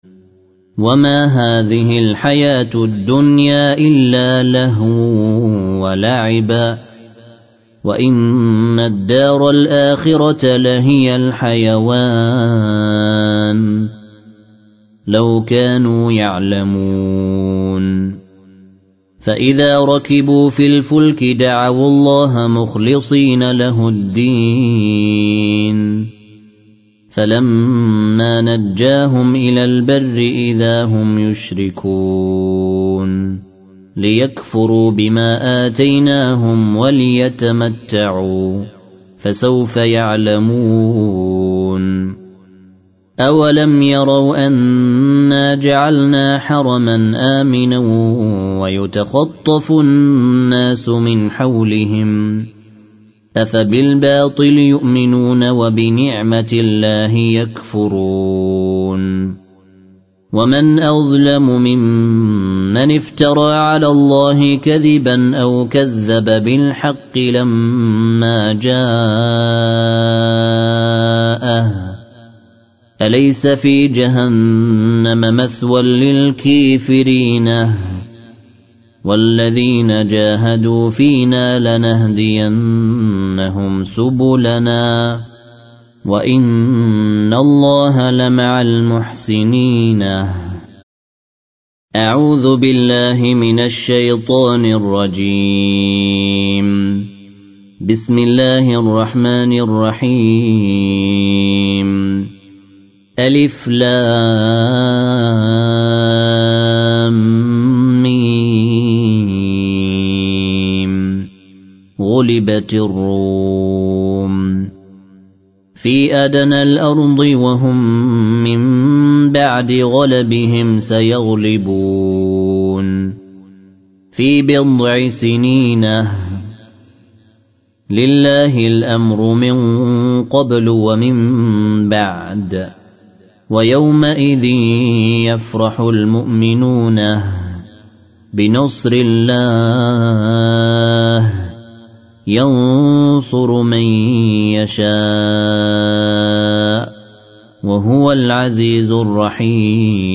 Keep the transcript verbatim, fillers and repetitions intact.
وما هذه الحياة الدنيا إلا لهو ولعب وإن الدار الآخرة لهي الحيوان لو كانوا يعلمون فإذا ركبوا في الفلك دعوا الله مخلصين له الدين فلما نجاهم إلى البر إذا هم يشركون ليكفروا بما آتيناهم وليتمتعوا فسوف يعلمون أولم يروا أنا جعلنا حرما آمنا ويتخطف الناس من حولهم أفبالباطل يؤمنون وبنعمة الله يكفرون ومن أظلم ممن افترى على الله كذبا أو كذب بالحق لما جاءه أليس في جهنم مثوى للكافرين والذين جاهدوا فينا لنهدينهم سبلنا وإن الله لمع المحسنين. أعوذ بالله من الشيطان الرجيم. بسم الله الرحمن الرحيم. ألف لام ميم. غلبت الروم في أدنى الأرض وهم من بعد غلبهم سيغلبون في بضع سنين لله الأمر من قبل ومن بعد ويومئذ يفرح المؤمنون بنصر الله ينصر من يشاء وهو العزيز الرحيم.